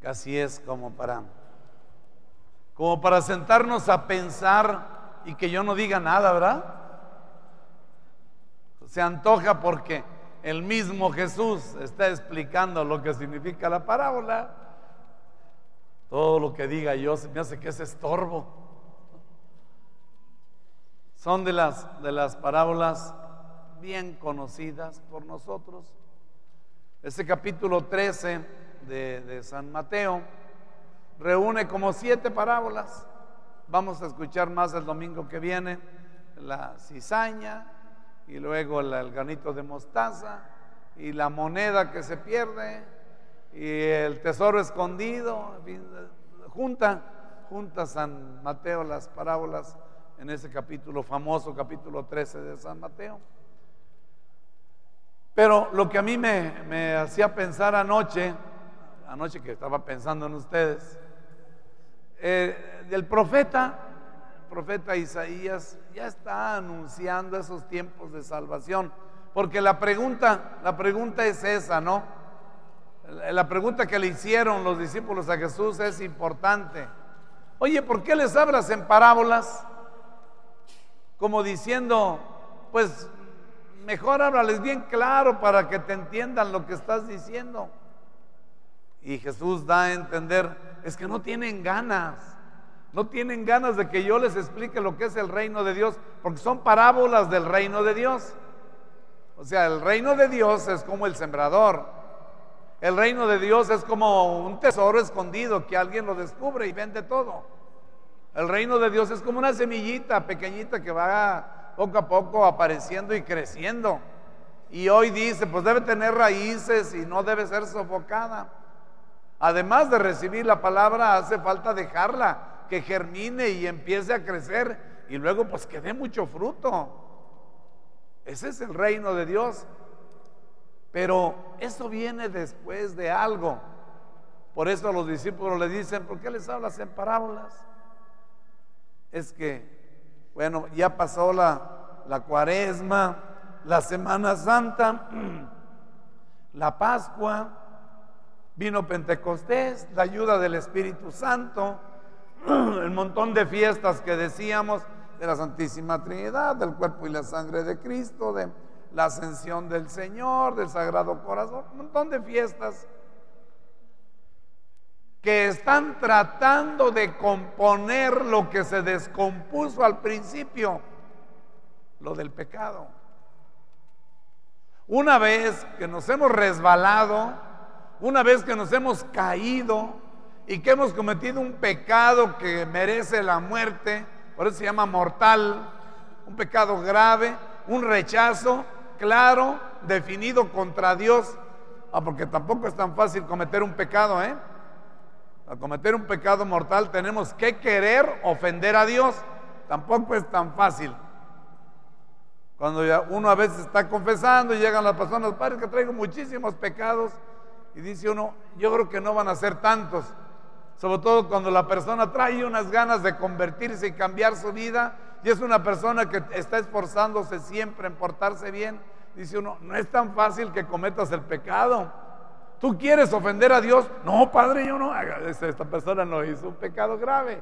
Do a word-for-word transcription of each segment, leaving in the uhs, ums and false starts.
Casi es como para, como para sentarnos a pensar y que yo no diga nada, ¿verdad? Se antoja porque el mismo Jesús está explicando lo que significa la parábola. Todo lo que diga yo se me hace que es estorbo. Son de las, de las parábolas bien conocidas por nosotros. Ese capítulo trece de, de San Mateo reúne como siete parábolas. Vamos a escuchar más el domingo que viene: la cizaña, y luego el, el granito de mostaza, y la moneda que se pierde, y el tesoro escondido. En fin, junta, junta San Mateo las parábolas en ese capítulo famoso, capítulo trece de San Mateo. Pero lo que a mí me, me hacía pensar anoche, anoche que estaba pensando en ustedes, eh, del profeta, el profeta Isaías ya está anunciando esos tiempos de salvación, porque la pregunta, la pregunta es esa, ¿no? La pregunta que le hicieron los discípulos a Jesús es importante. Oye, ¿por qué les hablas en parábolas? Como diciendo, pues mejor háblales bien claro para que te entiendan lo que estás diciendo. Y Jesús da a entender, es que no tienen ganas, no tienen ganas de que yo les explique lo que es el reino de Dios, porque son parábolas del reino de Dios. O sea, el reino de Dios es como el sembrador. El reino de Dios es como un tesoro escondido que alguien lo descubre y vende todo. El reino de Dios es como una semillita pequeñita que va poco a poco apareciendo y creciendo. Y hoy dice, pues debe tener raíces y no debe ser sofocada. Además de recibir la palabra, hace falta dejarla que germine y empiece a crecer, y luego pues que dé mucho fruto. Ese es el reino de Dios. Pero eso viene después de algo. Por eso a los discípulos le dicen, ¿por qué les hablas en parábolas? Es que, bueno, ya pasó la, la Cuaresma, la Semana Santa, la Pascua, vino Pentecostés, la ayuda del Espíritu Santo, el montón de fiestas que decíamos de la Santísima Trinidad, del cuerpo y la sangre de Cristo, de la ascensión del Señor, del Sagrado Corazón, un montón de fiestas que están tratando de componer lo que se descompuso al principio, lo del pecado. Una vez que nos hemos resbalado, una vez que nos hemos caído y que hemos cometido un pecado que merece la muerte, por eso se llama mortal, un pecado grave, un rechazo claro, definido contra Dios. Ah, porque tampoco es tan fácil cometer un pecado, ¿eh? Al cometer un pecado mortal tenemos que querer ofender a Dios. Tampoco es tan fácil. Cuando ya uno a veces está confesando y llegan las personas, padre, que traigo muchísimos pecados, y dice uno, yo creo que no van a ser tantos. Sobre todo cuando la persona trae unas ganas de convertirse y cambiar su vida, y es una persona que está esforzándose siempre en portarse bien. Dice uno, no es tan fácil que cometas el pecado. ¿Tú quieres ofender a Dios? No, padre, yo no. Esta persona no hizo un pecado grave.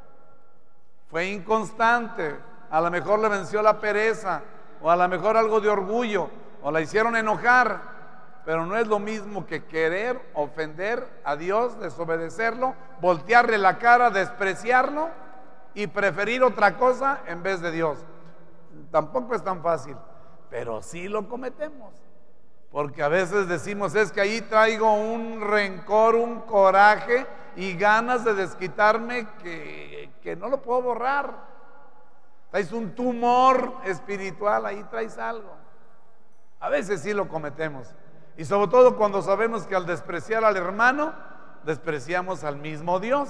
Fue inconstante. A lo mejor le venció la pereza, o a lo mejor algo de orgullo, o la hicieron enojar. Pero no es lo mismo que querer ofender a Dios, desobedecerlo, voltearle la cara, despreciarlo y preferir otra cosa en vez de Dios. Tampoco es tan fácil, pero sí lo cometemos. Porque a veces decimos, es que ahí traigo un rencor, un coraje y ganas de desquitarme que, que no lo puedo borrar. Traes un tumor espiritual, ahí traes algo. A veces sí lo cometemos. Y sobre todo cuando sabemos que al despreciar al hermano, despreciamos al mismo Dios.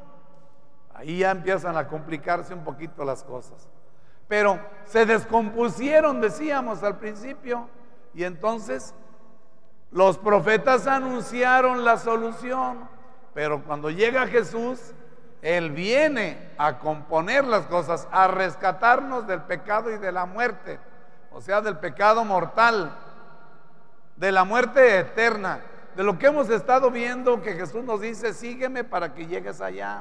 Ahí ya empiezan a complicarse un poquito las cosas. Pero se descompusieron, decíamos al principio. Y entonces los profetas anunciaron la solución, pero cuando llega Jesús, Él viene a componer las cosas, a rescatarnos del pecado y de la muerte, o sea, del pecado mortal, de la muerte eterna, de lo que hemos estado viendo, que Jesús nos dice, sígueme para que llegues allá.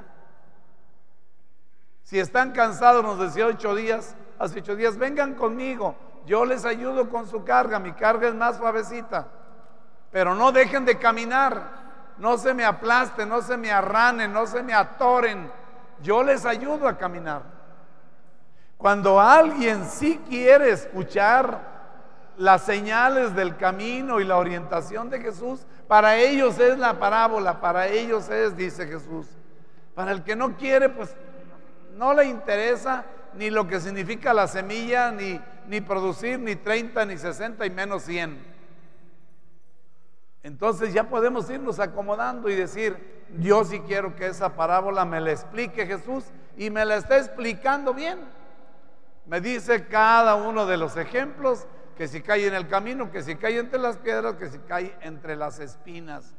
Si están cansados, nos decía ocho días, hace ocho días, vengan conmigo, yo les ayudo con su carga, mi carga es más suavecita. Pero no dejen de caminar, no se me aplasten, no se me arranen, no se me atoren, yo les ayudo a caminar. Cuando alguien sí quiere escuchar las señales del camino y la orientación de Jesús, para ellos es la parábola, para ellos es, dice Jesús. Para el que no quiere, pues no le interesa ni lo que significa la semilla, ni, ni producir ni treinta, ni sesenta y menos cien. Entonces ya podemos irnos acomodando y decir, yo sí quiero que esa parábola me la explique Jesús, y me la está explicando bien. Me dice cada uno de los ejemplos, que si cae en el camino, que si cae entre las piedras, que si cae entre las espinas.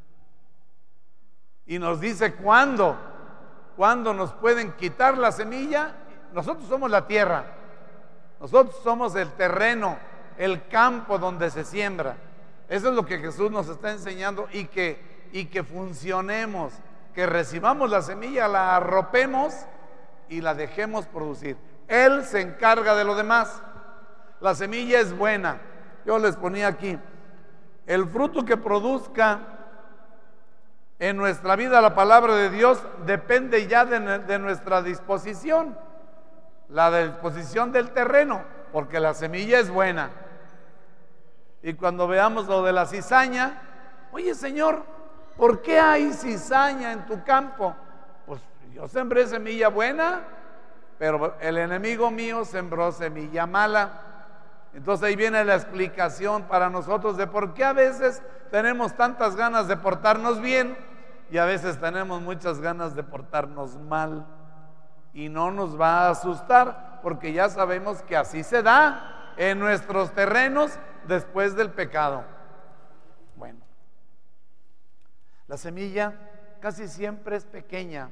Y nos dice cuándo, cuándo nos pueden quitar la semilla. Nosotros somos la tierra, nosotros somos el terreno, el campo donde se siembra. Eso es lo que Jesús nos está enseñando, y que, y que funcionemos, que recibamos la semilla, la arropemos y la dejemos producir. Él se encarga de lo demás. La semilla es buena. Yo les ponía aquí, el fruto que produzca en nuestra vida la palabra de Dios depende ya de, de nuestra disposición, la disposición del terreno, porque la semilla es buena. Y cuando veamos lo de la cizaña, oye Señor, ¿por qué hay cizaña en tu campo? Pues yo sembré semilla buena, pero el enemigo mío sembró semilla mala. Entonces ahí viene la explicación para nosotros de por qué a veces tenemos tantas ganas de portarnos bien y a veces tenemos muchas ganas de portarnos mal. Y no nos va a asustar, porque ya sabemos que así se da en nuestros terrenos después del pecado. Bueno, la semilla casi siempre es pequeña,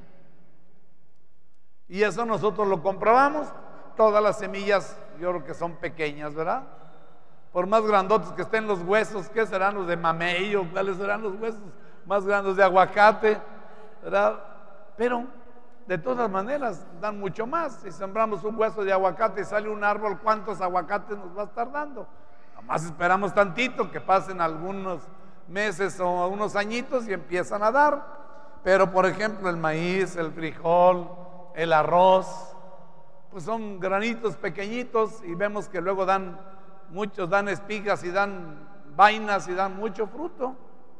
y eso nosotros lo comprobamos. Todas las semillas yo creo que son pequeñas, ¿verdad? Por más grandotes que estén los huesos, ¿qué serán los de mamey o cuáles serán los huesos más grandes de aguacate, ¿verdad? Pero de todas maneras dan mucho más. Si sembramos un hueso de aguacate y sale un árbol, ¿cuántos aguacates nos va a estar dando? Nomás esperamos tantito, que pasen algunos meses o unos añitos y empiezan a dar. Pero por ejemplo el maíz, el frijol, el arroz, pues son granitos pequeñitos, y vemos que luego dan, muchos dan espigas y dan vainas y dan mucho fruto.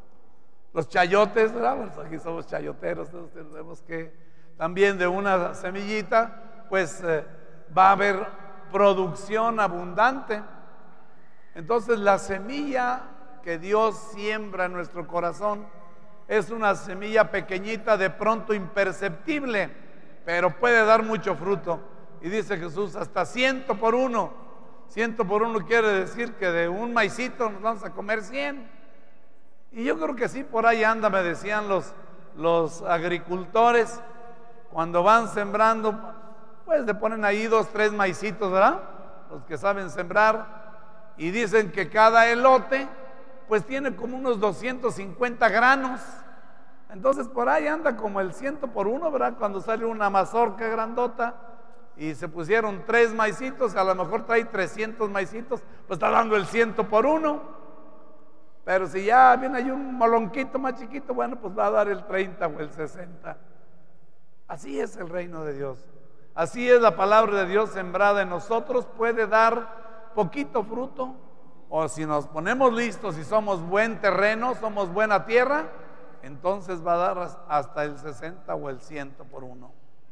Los chayotes, ¿verdad? Pues aquí somos chayoteros, entonces tenemos que también de una semillita, pues eh, va a haber producción abundante. Entonces la semilla que Dios siembra en nuestro corazón es una semilla pequeñita, de pronto imperceptible, pero puede dar mucho fruto. Y dice Jesús, hasta ciento por uno. Ciento por uno quiere decir que de un maicito nos vamos a comer cien. Y yo creo que sí, por ahí anda, me decían los, los agricultores, cuando van sembrando, pues le ponen ahí dos, tres maicitos, ¿verdad? Los que saben sembrar. Y dicen que cada elote, pues tiene como unos doscientos cincuenta granos. Entonces por ahí anda como el ciento por uno, ¿verdad? Cuando sale una mazorca grandota y se pusieron tres maicitos, a lo mejor trae trescientos maicitos, pues está dando el ciento por uno. Pero si ya viene ahí un molonquito más chiquito, bueno, pues va a dar el treinta o el sesenta. Así es el reino de Dios. Así es la palabra de Dios sembrada en nosotros. Puede dar poquito fruto, o si nos ponemos listos y somos buen terreno, somos buena tierra, entonces va a dar hasta el sesenta o el ciento por uno.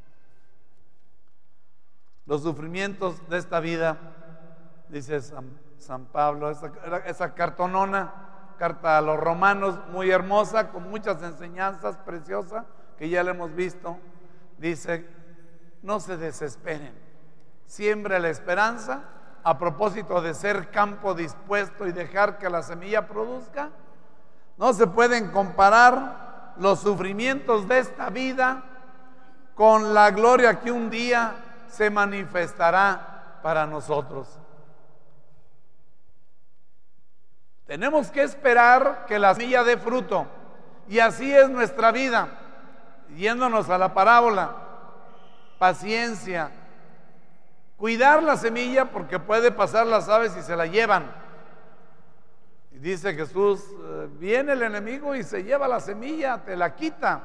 Los sufrimientos de esta vida, dice San, San Pablo, esa, esa cartonona, carta a los Romanos, muy hermosa, con muchas enseñanzas preciosas que ya le hemos visto. Dice, no se desesperen, siembre la esperanza. A propósito de ser campo dispuesto y dejar que la semilla produzca, no se pueden comparar los sufrimientos de esta vida con la gloria que un día se manifestará para nosotros. Tenemos que esperar que la semilla dé fruto. Y así es nuestra vida. Yéndonos a la parábola, paciencia, cuidar la semilla porque puede pasar las aves y se la llevan. Y dice Jesús, viene el enemigo y se lleva la semilla, te la quita.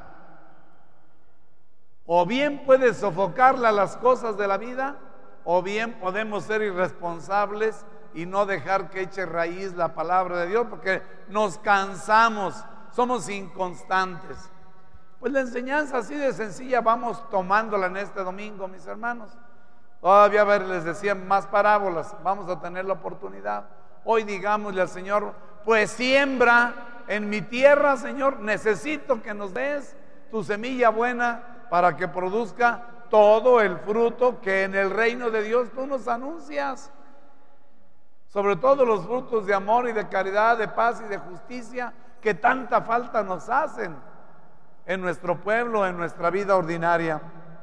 O bien puede sofocarla las cosas de la vida, o bien podemos ser irresponsables y no dejar que eche raíz la palabra de Dios, porque nos cansamos, somos inconstantes. Pues la enseñanza así de sencilla vamos tomándola en este domingo, mis hermanos. Todavía a ver, les decía más parábolas, vamos a tener la oportunidad. Hoy digámosle al Señor, pues siembra en mi tierra, Señor, necesito que nos des tu semilla buena para que produzca todo el fruto que en el reino de Dios tú nos anuncias. Sobre todo los frutos de amor y de caridad, de paz y de justicia que tanta falta nos hacen en nuestro pueblo, en nuestra vida ordinaria.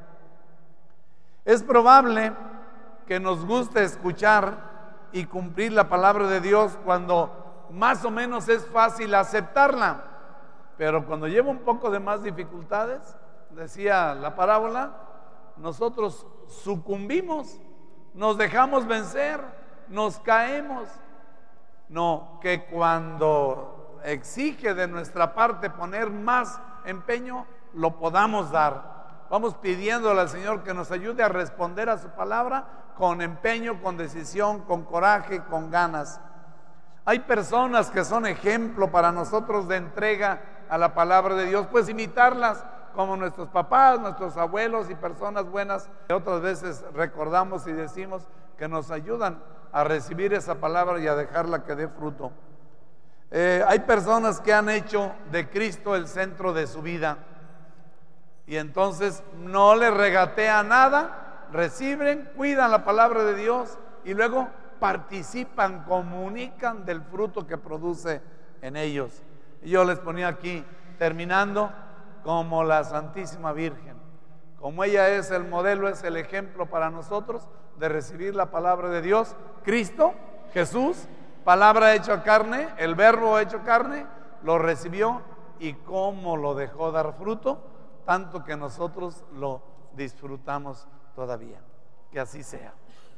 Es probable que nos guste escuchar y cumplir la palabra de Dios cuando más o menos es fácil aceptarla, pero cuando lleva un poco de más dificultades, decía la parábola, nosotros sucumbimos, nos dejamos vencer, nos caemos. No, que cuando exige de nuestra parte poner más empeño, lo podamos dar. Vamos pidiéndole al Señor que nos ayude a responder a su palabra con empeño, con decisión, con coraje, con ganas. Hay personas que son ejemplo para nosotros de entrega a la palabra de Dios, pues imitarlas, como nuestros papás, nuestros abuelos y personas buenas que otras veces recordamos y decimos que nos ayudan a recibir esa palabra y a dejarla que dé fruto. Eh, hay personas que han hecho de Cristo el centro de su vida y entonces no le regatea nada, reciben, cuidan la palabra de Dios y luego participan, comunican del fruto que produce en ellos. Y yo les ponía aquí, terminando, como la Santísima Virgen. Como ella es el modelo, es el ejemplo para nosotros de recibir la palabra de Dios. Cristo, Jesús, palabra hecho carne, el verbo hecho carne, lo recibió y cómo lo dejó dar fruto, tanto que nosotros lo disfrutamos todavía. Que así sea.